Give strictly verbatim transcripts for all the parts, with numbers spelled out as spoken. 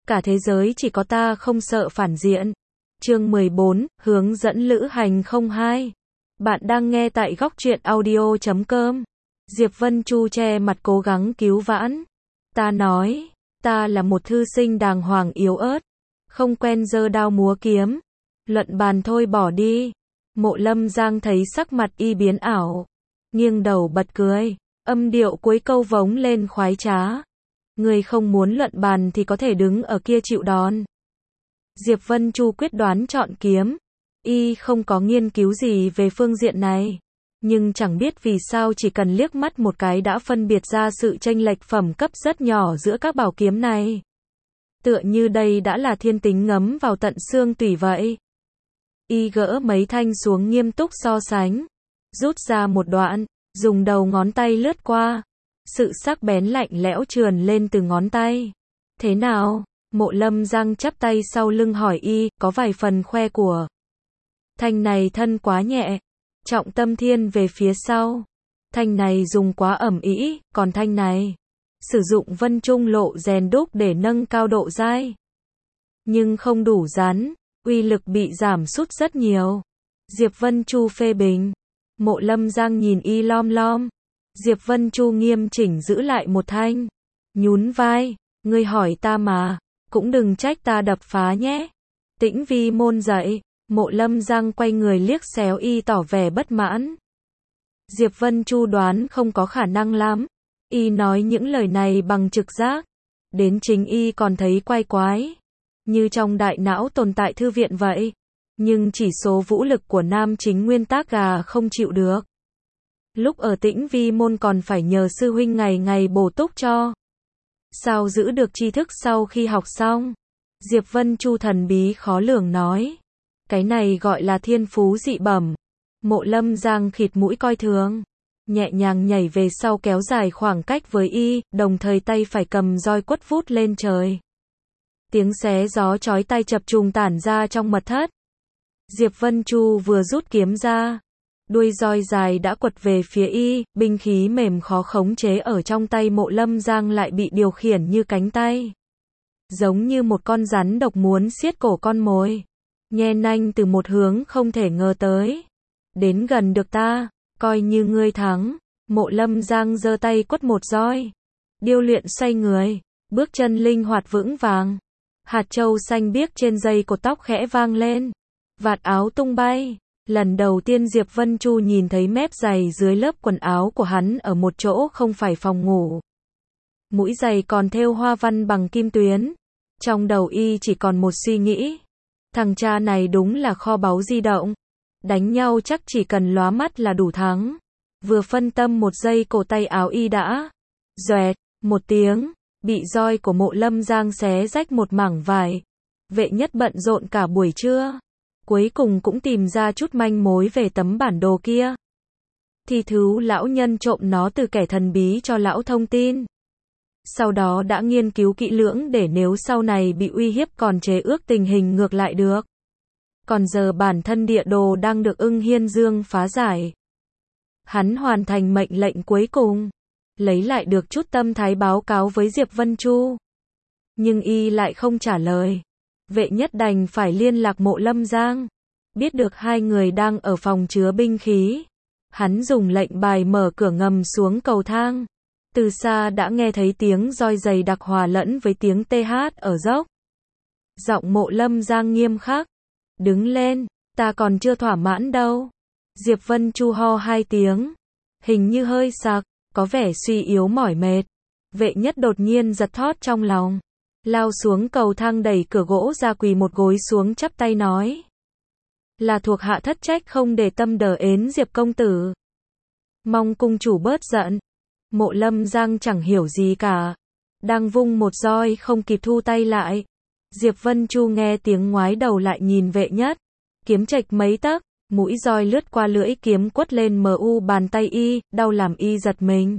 cả thế giới chỉ có ta không sợ phản diện. Chương mười bốn, hướng dẫn lữ hành không hai. Bạn đang nghe tại góc truyện audio chấm com. Diệp Vân Chu che mặt cố gắng cứu vãn. Ta nói, ta là một thư sinh đàng hoàng yếu ớt, không quen giơ đao múa kiếm. Luận bàn thôi bỏ đi. Mộ Lâm Giang thấy sắc mặt y biến ảo, nghiêng đầu bật cười, âm điệu cuối câu vống lên khoái trá. Người không muốn luận bàn thì có thể đứng ở kia chịu đòn. Diệp Vân Chu quyết đoán chọn kiếm. Y không có nghiên cứu gì về phương diện này, nhưng chẳng biết vì sao chỉ cần liếc mắt một cái đã phân biệt ra sự chênh lệch phẩm cấp rất nhỏ giữa các bảo kiếm này. Tựa như đây đã là thiên tính ngấm vào tận xương tủy vậy. Y gỡ mấy thanh xuống nghiêm túc so sánh, rút ra một đoạn, dùng đầu ngón tay lướt qua. Sự sắc bén lạnh lẽo trườn lên từ ngón tay. Thế nào? Mộ Lâm Giang chắp tay sau lưng hỏi y, có vài phần khoe của. Thanh này thân quá nhẹ, trọng tâm thiên về phía sau. Thanh này dùng quá ẩm ĩ, còn thanh này sử dụng vân trung lộ rèn đúc để nâng cao độ dai. Nhưng không đủ rắn, uy lực bị giảm sút rất nhiều. Diệp Vân Chu phê bình. Mộ Lâm Giang nhìn y lom lom. Diệp Vân Chu nghiêm chỉnh giữ lại một thanh. Nhún vai, ngươi hỏi ta mà, cũng đừng trách ta đập phá nhé. Tĩnh Vi môn dậy. Mộ Lâm Giang quay người liếc xéo y tỏ vẻ bất mãn. Diệp Vân Chu đoán không có khả năng lắm. Y nói những lời này bằng trực giác. Đến chính y còn thấy quái quái. Như trong đại não tồn tại thư viện vậy. Nhưng chỉ số vũ lực của nam chính nguyên tác gà không chịu được. Lúc ở Tĩnh Vi môn còn phải nhờ sư huynh ngày ngày bổ túc cho. Sao giữ được tri thức sau khi học xong? Diệp Vân Chu thần bí khó lường nói. Cái này gọi là thiên phú dị bẩm. Mộ Lâm Giang khịt mũi coi thường, nhẹ nhàng nhảy về sau kéo dài khoảng cách với y, đồng thời tay phải cầm roi quất vút lên trời. Tiếng xé gió chói tai chập trùng tản ra trong mật thất. Diệp Vân Chu vừa rút kiếm ra, đuôi roi dài đã quật về phía y, binh khí mềm khó khống chế ở trong tay Mộ Lâm Giang lại bị điều khiển như cánh tay. Giống như một con rắn độc muốn siết cổ con mồi. Nhe nanh từ một hướng không thể ngờ tới. Đến gần được ta, coi như ngươi thắng. Mộ Lâm Giang giơ tay quất một roi. Điêu luyện xoay người, bước chân linh hoạt vững vàng. Hạt châu xanh biếc trên dây cột tóc khẽ vang lên. Vạt áo tung bay. Lần đầu tiên Diệp Vân Chu nhìn thấy mép giày dưới lớp quần áo của hắn ở một chỗ không phải phòng ngủ. Mũi giày còn thêu hoa văn bằng kim tuyến. Trong đầu y chỉ còn một suy nghĩ. Thằng cha này đúng là kho báu di động. Đánh nhau chắc chỉ cần lóa mắt là đủ thắng. Vừa phân tâm một giây cổ tay áo y đã. Doẹt, một tiếng, bị roi của Mộ Lâm Giang xé rách một mảng vải. Vệ nhất bận rộn cả buổi trưa. Cuối cùng cũng tìm ra chút manh mối về tấm bản đồ kia. Thì thứ lão nhân trộm nó từ kẻ thần bí cho lão thông tin. Sau đó đã nghiên cứu kỹ lưỡng để nếu sau này bị uy hiếp còn chế ước tình hình ngược lại được. Còn giờ bản thân địa đồ đang được Ưng Hiên Dương phá giải. Hắn hoàn thành mệnh lệnh cuối cùng, lấy lại được chút tâm thái báo cáo với Diệp Vân Chu. Nhưng y lại không trả lời. Vệ nhất đành phải liên lạc Mộ Lâm Giang. Biết được hai người đang ở phòng chứa binh khí. Hắn dùng lệnh bài mở cửa ngầm xuống cầu thang. Từ xa đã nghe thấy tiếng roi dày đặc hòa lẫn với tiếng tê hát ở dốc. Giọng Mộ Lâm Giang nghiêm khắc. Đứng lên, ta còn chưa thỏa mãn đâu. Diệp Vân Chu ho hai tiếng. Hình như hơi sặc, có vẻ suy yếu mỏi mệt. Vệ nhất đột nhiên giật thót trong lòng. Lao xuống cầu thang đẩy cửa gỗ ra quỳ một gối xuống chắp tay nói. Là thuộc hạ thất trách không để tâm đờ ến Diệp công tử. Mong cung chủ bớt giận. Mộ Lâm Giang chẳng hiểu gì cả. Đang vung một roi không kịp thu tay lại. Diệp Vân Chu nghe tiếng ngoái đầu lại nhìn vệ nhất. Kiếm chệch mấy tấc, mũi roi lướt qua lưỡi kiếm quất lên mờ u bàn tay y, đau làm y giật mình.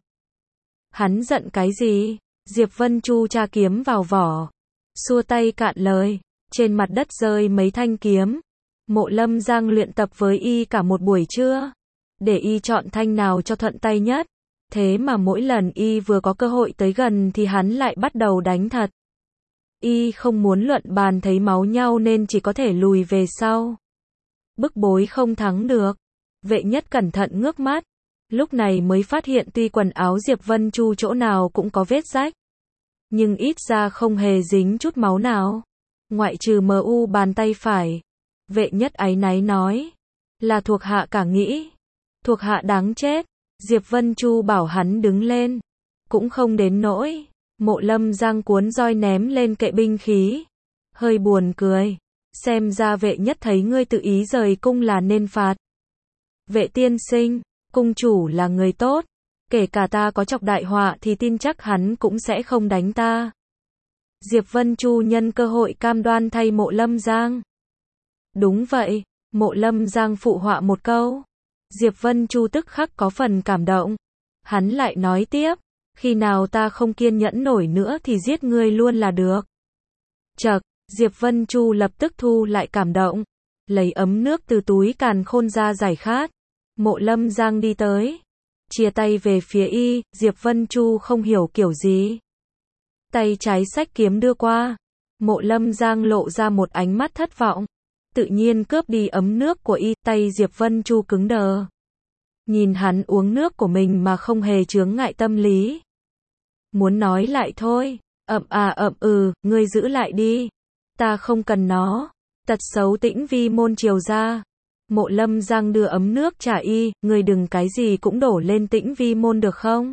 Hắn giận cái gì? Diệp Vân Chu tra kiếm vào vỏ. Xua tay cạn lời. Trên mặt đất rơi mấy thanh kiếm. Mộ Lâm Giang luyện tập với y cả một buổi trưa. Để y chọn thanh nào cho thuận tay nhất. Thế mà mỗi lần y vừa có cơ hội tới gần thì hắn lại bắt đầu đánh thật. Y không muốn luận bàn thấy máu nhau nên chỉ có thể lùi về sau. Bức bối không thắng được. Vệ nhất cẩn thận ngước mắt. Lúc này mới phát hiện tuy quần áo Diệp Vân Chu chỗ nào cũng có vết rách, nhưng ít ra không hề dính chút máu nào. Ngoại trừ mờ u bàn tay phải. Vệ nhất áy náy nói. Là thuộc hạ cả nghĩ. Thuộc hạ đáng chết. Diệp Vân Chu bảo hắn đứng lên. Cũng không đến nỗi. Mộ Lâm Giang cuốn roi ném lên kệ binh khí. Hơi buồn cười. Xem ra vệ nhất thấy ngươi tự ý rời cung là nên phạt. Vệ tiên sinh, cung chủ là người tốt. Kể cả ta có chọc đại họa thì tin chắc hắn cũng sẽ không đánh ta. Diệp Vân Chu nhân cơ hội cam đoan thay Mộ Lâm Giang. Đúng vậy, Mộ Lâm Giang phụ họa một câu. Diệp Vân Chu tức khắc có phần cảm động. Hắn lại nói tiếp, khi nào ta không kiên nhẫn nổi nữa thì giết ngươi luôn là được. Chậc, Diệp Vân Chu lập tức thu lại cảm động, lấy ấm nước từ túi càn khôn ra giải khát. Mộ Lâm Giang đi tới, chia tay về phía y, Diệp Vân Chu không hiểu kiểu gì. Tay trái xách kiếm đưa qua, Mộ Lâm Giang lộ ra một ánh mắt thất vọng, tự nhiên cướp đi ấm nước của y, tay Diệp Vân Chu cứng đờ. Nhìn hắn uống nước của mình mà không hề chướng ngại tâm lý. Muốn nói lại thôi, ậm à ậm ừ, ngươi giữ lại đi. Ta không cần nó. Tật xấu Tĩnh Vi môn triều ra. Mộ Lâm Giang đưa ấm nước trả y, ngươi đừng cái gì cũng đổ lên Tĩnh Vi môn được không?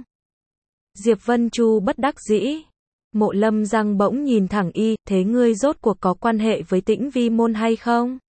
Diệp Vân Chu bất đắc dĩ. Mộ Lâm Giang bỗng nhìn thẳng y, thế ngươi rốt cuộc có quan hệ với Tĩnh Vi môn hay không?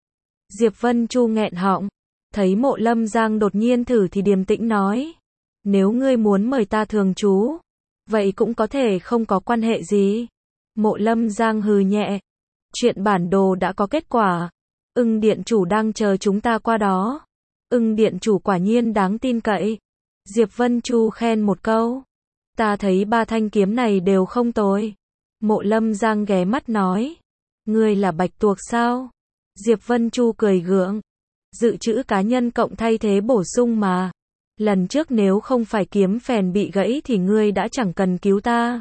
Diệp Vân Chu nghẹn họng. Thấy Mộ Lâm Giang đột nhiên thử thì điềm tĩnh nói. Nếu ngươi muốn mời ta thường trú, vậy cũng có thể không có quan hệ gì. Mộ Lâm Giang hừ nhẹ. Chuyện bản đồ đã có kết quả. Ưng điện chủ đang chờ chúng ta qua đó. Ưng điện chủ quả nhiên đáng tin cậy. Diệp Vân Chu khen một câu. Ta thấy ba thanh kiếm này đều không tồi. Mộ Lâm Giang ghé mắt nói. Ngươi là bạch tuộc sao? Diệp Vân Chu cười gượng. Dự trữ cá nhân cộng thay thế bổ sung mà. Lần trước nếu không phải kiếm phèn bị gãy thì ngươi đã chẳng cần cứu ta.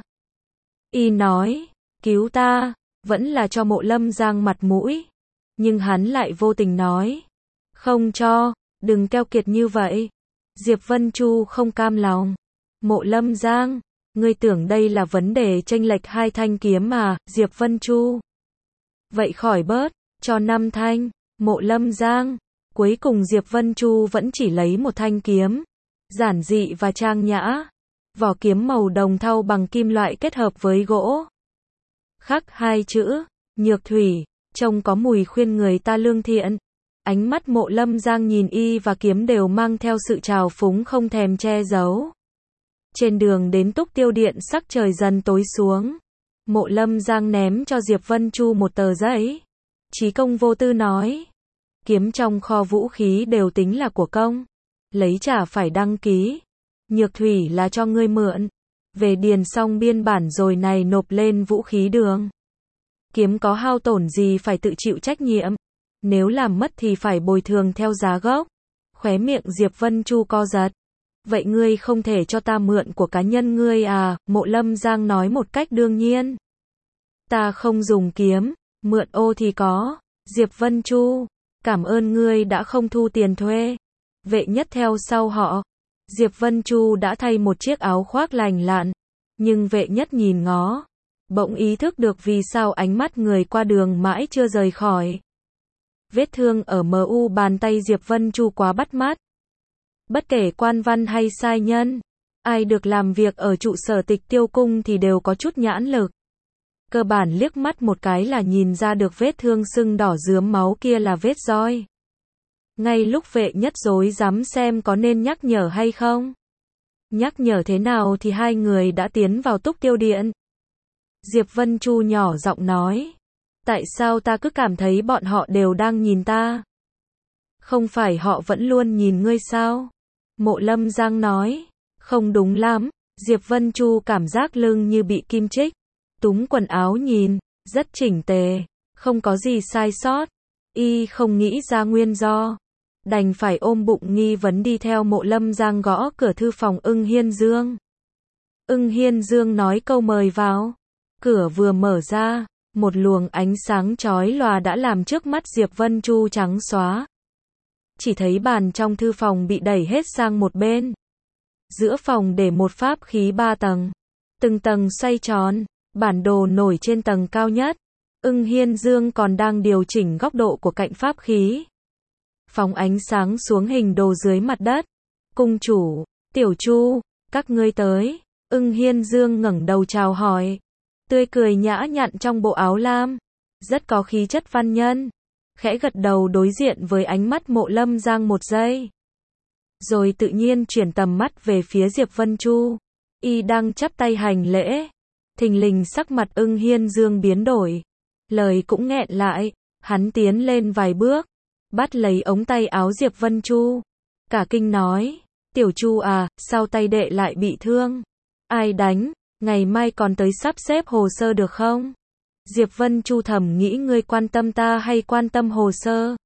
Y nói, cứu ta, vẫn là cho Mộ Lâm Giang mặt mũi. Nhưng hắn lại vô tình nói, không cho, đừng keo kiệt như vậy. Diệp Vân Chu không cam lòng. Mộ Lâm Giang, ngươi tưởng đây là vấn đề chênh lệch hai thanh kiếm mà, Diệp Vân Chu. Vậy khỏi bớt, cho năm thanh, Mộ Lâm Giang. Cuối cùng Diệp Vân Chu vẫn chỉ lấy một thanh kiếm, giản dị và trang nhã. Vỏ kiếm màu đồng thau bằng kim loại kết hợp với gỗ. Khắc hai chữ, Nhược Thủy, trông có mùi khuyên người ta lương thiện. Ánh mắt Mộ Lâm Giang nhìn y và kiếm đều mang theo sự trào phúng không thèm che giấu. Trên đường đến Túc Tiêu Điện sắc trời dần tối xuống. Mộ Lâm Giang ném cho Diệp Vân Chu một tờ giấy. Chí công vô tư nói. Kiếm trong kho vũ khí đều tính là của công. Lấy trả phải đăng ký. Nhược Thủy là cho ngươi mượn. Về điền xong biên bản rồi này nộp lên vũ khí đường. Kiếm có hao tổn gì phải tự chịu trách nhiệm. Nếu làm mất thì phải bồi thường theo giá gốc. Khóe miệng Diệp Vân Chu co giật. Vậy ngươi không thể cho ta mượn của cá nhân ngươi à? Mộ Lâm Giang nói một cách đương nhiên. Ta không dùng kiếm. Mượn ô thì có. Diệp Vân Chu. Cảm ơn ngươi đã không thu tiền thuê. Vệ nhất theo sau họ. Diệp Vân Chu đã thay một chiếc áo khoác lành lặn. Nhưng vệ nhất nhìn ngó. Bỗng ý thức được vì sao ánh mắt người qua đường mãi chưa rời khỏi. Vết thương ở em u bàn tay Diệp Vân Chu quá bắt mắt. Bất kể quan văn hay sai nhân, ai được làm việc ở trụ sở Tịch Tiêu Cung thì đều có chút nhãn lực. Cơ bản liếc mắt một cái là nhìn ra được vết thương sưng đỏ rướm máu kia là vết roi. Ngay lúc vệ nhất rối rắm xem có nên nhắc nhở hay không. Nhắc nhở thế nào thì hai người đã tiến vào Túc Tiêu Điện. Diệp Vân Chu nhỏ giọng nói. Tại sao ta cứ cảm thấy bọn họ đều đang nhìn ta? Không phải họ vẫn luôn nhìn ngươi sao? Mộ Lâm Giang nói. Không đúng lắm. Diệp Vân Chu cảm giác lưng như bị kim chích. Túm quần áo nhìn, rất chỉnh tề, không có gì sai sót. Y không nghĩ ra nguyên do. Đành phải ôm bụng nghi vấn đi theo Mộ Lâm Giang gõ cửa thư phòng Ưng Hiên Dương. Ưng Hiên Dương nói câu mời vào. Cửa vừa mở ra, một luồng ánh sáng chói lòa đã làm trước mắt Diệp Vân Chu trắng xóa. Chỉ thấy bàn trong thư phòng bị đẩy hết sang một bên. Giữa phòng để một pháp khí ba tầng. Từng tầng xoay tròn, bản đồ nổi trên tầng cao nhất. Ưng Hiên Dương còn đang điều chỉnh góc độ của cạnh pháp khí. Phóng ánh sáng xuống hình đồ dưới mặt đất. Cung chủ, Tiểu Chu, các ngươi tới. Ưng Hiên Dương ngẩng đầu chào hỏi. Tươi cười nhã nhặn trong bộ áo lam. Rất có khí chất văn nhân. Khẽ gật đầu đối diện với ánh mắt Mộ Lâm Giang một giây. Rồi tự nhiên chuyển tầm mắt về phía Diệp Vân Chu. Y đang chắp tay hành lễ. Thình lình sắc mặt Ưng Hiên Dương biến đổi. Lời cũng nghẹn lại. Hắn tiến lên vài bước. Bắt lấy ống tay áo Diệp Vân Chu. Cả kinh nói. Tiểu Chu à, sao tay đệ lại bị thương? Ai đánh? Ngày mai còn tới sắp xếp hồ sơ được không? Diệp Vân Chu thầm nghĩ ngươi quan tâm ta hay quan tâm hồ sơ?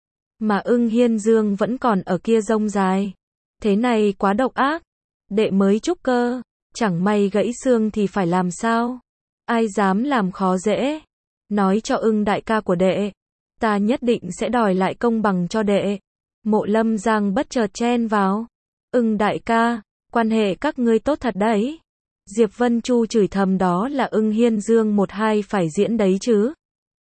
Mà Ưng Hiên Dương vẫn còn ở kia rông dài. Thế này quá độc ác. Đệ mới trúc cơ. Chẳng may gãy xương thì phải làm sao? Ai dám làm khó dễ? Nói cho Ưng đại ca của đệ. Ta nhất định sẽ đòi lại công bằng cho đệ. Mộ Lâm Giang bất chợt chen vào. Ưng đại ca, quan hệ các ngươi tốt thật đấy. Diệp Vân Chu chửi thầm đó là Ưng Hiên Dương một hai phải diễn đấy chứ.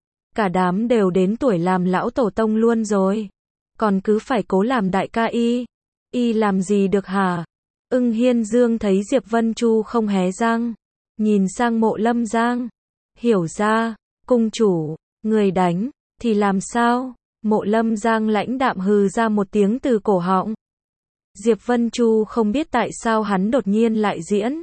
Cả đám đều đến tuổi làm lão tổ tông luôn rồi. Còn cứ phải cố làm đại ca y. Y làm gì được hả? Ưng Hiên Dương thấy Diệp Vân Chu không hé răng. Nhìn sang Mộ Lâm Giang. Hiểu ra, cung chủ, người đánh, thì làm sao? Mộ Lâm Giang lãnh đạm hừ ra một tiếng từ cổ họng. Diệp Vân Chu không biết tại sao hắn đột nhiên lại diễn.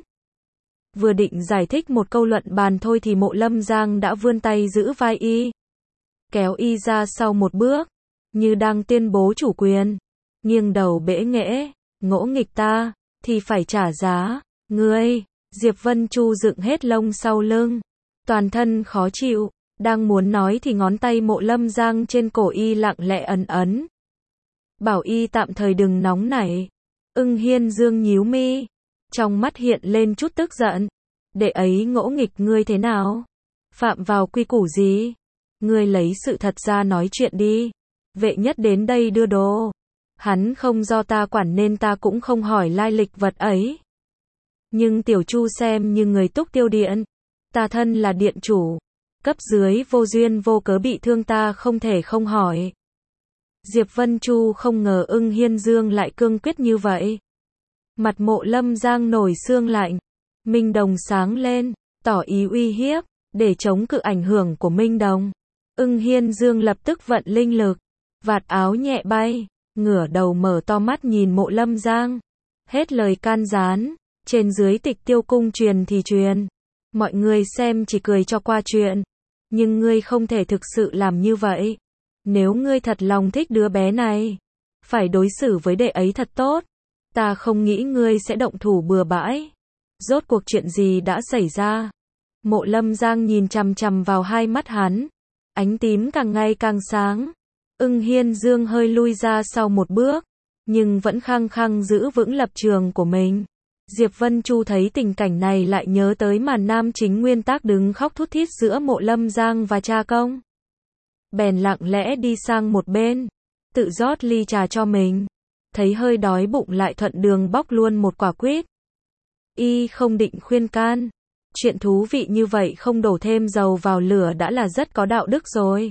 Vừa định giải thích một câu luận bàn thôi thì Mộ Lâm Giang đã vươn tay giữ vai y. Kéo y ra sau một bước. Như đang tuyên bố chủ quyền. Nghiêng đầu bẽ nghễ. Ngỗ nghịch ta, thì phải trả giá. Ngươi, Diệp Vân Chu dựng hết lông sau lưng. Toàn thân khó chịu. Đang muốn nói thì ngón tay Mộ Lâm Giang trên cổ y lặng lẽ ấn ấn. Bảo y tạm thời đừng nóng nảy. Ưng Hiên Dương nhíu mi. Trong mắt hiện lên chút tức giận. Đệ ấy ngỗ nghịch ngươi thế nào? Phạm vào quy củ gì? Ngươi lấy sự thật ra nói chuyện đi. Vệ nhất đến đây đưa đồ. Hắn không do ta quản nên ta cũng không hỏi lai lịch vật ấy. Nhưng Tiểu Chu xem như người túc tiêu điện. Ta thân là điện chủ. Cấp dưới vô duyên vô cớ bị thương ta không thể không hỏi. Diệp Vân Chu không ngờ Ưng Hiên Dương lại cương quyết như vậy. Mặt Mộ Lâm Giang nổi xương lạnh. Minh Đồng sáng lên, tỏ ý uy hiếp, để chống cự ảnh hưởng của Minh Đồng. Ưng Hiên Dương lập tức vận linh lực, vạt áo nhẹ bay, ngửa đầu mở to mắt nhìn Mộ Lâm Giang. Hết lời can gián, trên dưới Tịch Tiêu cung truyền thì truyền. Mọi người xem chỉ cười cho qua chuyện. Nhưng ngươi không thể thực sự làm như vậy. Nếu ngươi thật lòng thích đứa bé này, phải đối xử với đệ ấy thật tốt. Ta không nghĩ ngươi sẽ động thủ bừa bãi. Rốt cuộc chuyện gì đã xảy ra? Mộ Lâm Giang nhìn chằm chằm vào hai mắt hắn. Ánh tím càng ngày càng sáng. Ưng Hiên Dương hơi lui ra sau một bước. Nhưng vẫn khăng khăng giữ vững lập trường của mình. Diệp Vân Chu thấy tình cảnh này lại nhớ tới màn nam chính nguyên tác đứng khóc thút thít giữa Mộ Lâm Giang và cha công. Bèn lặng lẽ đi sang một bên. Tự rót ly trà cho mình. Thấy hơi đói bụng lại thuận đường bóc luôn một quả quýt. Y không định khuyên can. Chuyện thú vị như vậy không đổ thêm dầu vào lửa đã là rất có đạo đức rồi.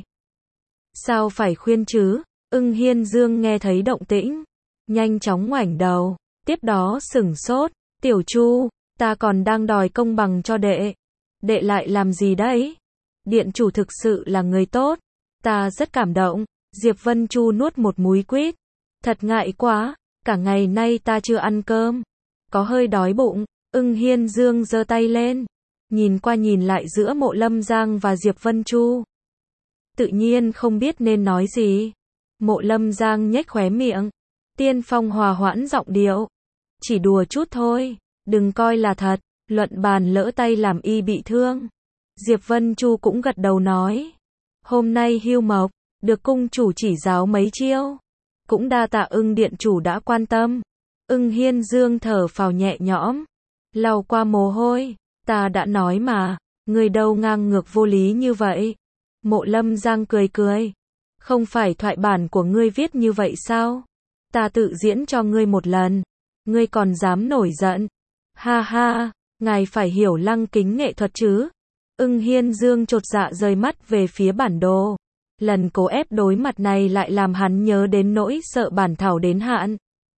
Sao phải khuyên chứ? Ưng Hiên Dương nghe thấy động tĩnh. Nhanh chóng ngoảnh đầu. Tiếp đó sửng sốt. Tiểu Chu, ta còn đang đòi công bằng cho đệ. Đệ lại làm gì đấy? Điện chủ thực sự là người tốt. Ta rất cảm động. Diệp Vân Chu nuốt một múi quýt. Thật ngại quá, cả ngày nay ta chưa ăn cơm. Có hơi đói bụng. Ưng Hiên Dương giơ tay lên. Nhìn qua nhìn lại giữa Mộ Lâm Giang và Diệp Vân Chu. Tự nhiên không biết nên nói gì. Mộ Lâm Giang nhếch khóe miệng. Tiên Phong hòa hoãn giọng điệu. Chỉ đùa chút thôi, đừng coi là thật. Luận bàn lỡ tay làm y bị thương. Diệp Vân Chu cũng gật đầu nói. Hôm nay hưu mộc, được cung chủ chỉ giáo mấy chiêu. Cũng đa tạ Ưng điện chủ đã quan tâm. Ưng Hiên Dương thở phào nhẹ nhõm. Lau qua mồ hôi. Ta đã nói mà, Ngươi đâu ngang ngược vô lý như vậy. Mộ Lâm Giang cười cười. Không phải thoại bản của ngươi viết như vậy sao? Ta tự diễn cho ngươi một lần. Ngươi còn dám nổi giận. Ha ha, ngài phải hiểu lăng kính nghệ thuật chứ. Ưng Hiên Dương chột dạ rời mắt về phía bản đồ. Lần cố ép đối mặt này lại làm hắn nhớ đến nỗi sợ bản thảo đến hạn.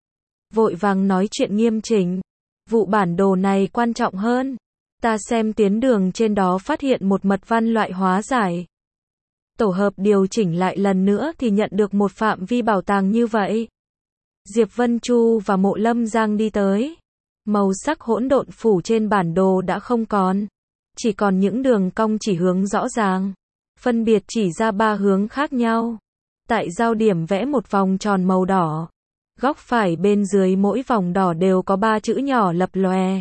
Vội vàng nói chuyện nghiêm chỉnh. Vụ bản đồ này quan trọng hơn. Ta xem tuyến đường trên đó phát hiện một mật văn loại hóa giải. Tổ hợp điều chỉnh lại lần nữa thì nhận được một phạm vi bảo tàng như vậy. Diệp Vân Chu và Mộ Lâm Giang đi tới. Màu sắc hỗn độn phủ trên bản đồ đã không còn. Chỉ còn những đường cong chỉ hướng rõ ràng. Phân biệt chỉ ra ba hướng khác nhau. Tại giao điểm vẽ một vòng tròn màu đỏ. Góc phải bên dưới mỗi vòng đỏ đều có ba chữ nhỏ lập lòe.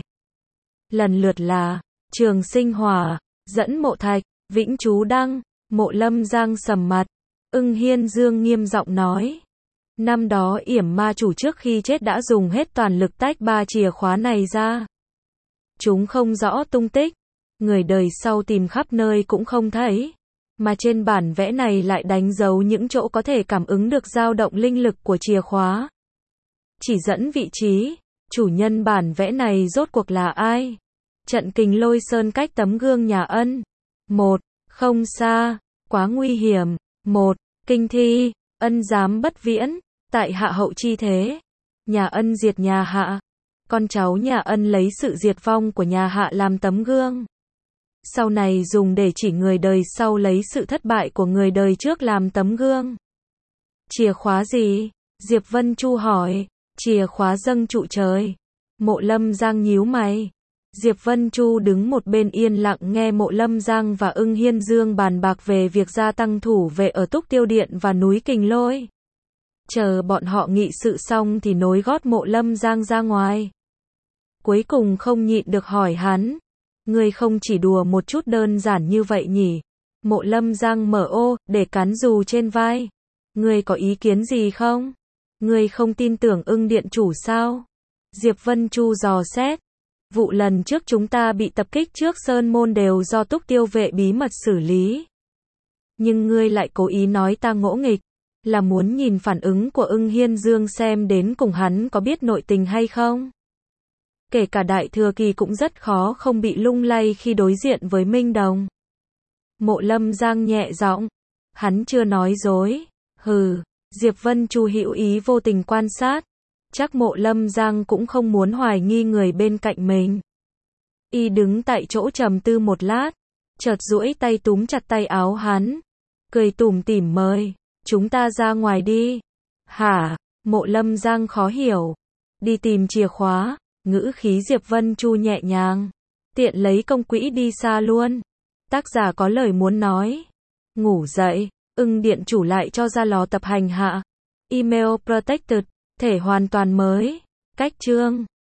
Lần lượt là Trường Sinh Hỏa, Dẫn Mộ Thạch, Vĩnh Chú Đăng. Mộ Lâm Giang sầm mặt. Ưng Hiên Dương nghiêm giọng nói. Năm đó Yểm Ma chủ trước khi chết đã dùng hết toàn lực tách ba chìa khóa này ra. Chúng không rõ tung tích. Người đời sau tìm khắp nơi cũng không thấy. Mà trên bản vẽ này lại đánh dấu những chỗ có thể cảm ứng được dao động linh lực của chìa khóa. Chỉ dẫn vị trí. Chủ nhân bản vẽ này rốt cuộc là ai? Trận Kình Lôi Sơn cách tấm gương nhà Ân. Một. Không xa. Quá nguy hiểm. Một. Kinh thi. Ân dám bất viễn. Tại hạ hậu chi thế. Nhà Ân diệt nhà Hạ. Con cháu nhà Ân lấy sự diệt vong của nhà Hạ làm tấm gương. Sau này dùng để chỉ người đời sau lấy sự thất bại của người đời trước làm tấm gương. Chìa khóa gì? Diệp Vân Chu hỏi. Chìa khóa dâng trụ trời. Mộ Lâm Giang nhíu mày. Diệp Vân Chu đứng một bên yên lặng nghe Mộ Lâm Giang và Ưng Hiên Dương bàn bạc về việc gia tăng thủ vệ ở Túc Tiêu Điện và núi Kình Lôi. Chờ bọn họ nghị sự xong thì nối gót Mộ Lâm Giang ra ngoài. Cuối cùng không nhịn được hỏi hắn. Ngươi không chỉ đùa một chút đơn giản như vậy nhỉ? Mộ Lâm Giang mở ô, để cán dù trên vai. Ngươi có ý kiến gì không? Ngươi không tin tưởng Ưng Điện chủ sao? Diệp Vân Chu dò xét. Vụ lần trước chúng ta bị tập kích trước Sơn Môn đều do Túc Tiêu vệ bí mật xử lý. Nhưng ngươi lại cố ý nói ta ngỗ nghịch. Là muốn nhìn phản ứng của Ưng Hiên Dương xem đến cùng hắn có biết nội tình hay không? Kể cả Đại Thừa Kỳ cũng rất khó không bị lung lay khi đối diện với Minh Đồng. Mộ Lâm Giang nhẹ giọng. Hắn chưa nói dối. Hừ. Diệp Vân Chu hữu ý vô tình quan sát. Chắc Mộ Lâm Giang cũng không muốn hoài nghi người bên cạnh mình. Y đứng tại chỗ trầm tư một lát. Chợt duỗi tay túm chặt tay áo hắn. Cười tủm tỉm mời. Chúng ta ra ngoài đi. Hả? Mộ Lâm Giang khó hiểu. Đi tìm chìa khóa. Ngữ khí Diệp Vân Chu nhẹ nhàng. Tiện lấy công quỹ đi xa luôn. Tác giả có lời muốn nói. Ngủ dậy. Ưng Điện chủ lại cho ra lò tập hành hạ. Email protected. Thể hoàn toàn mới. Cách chương.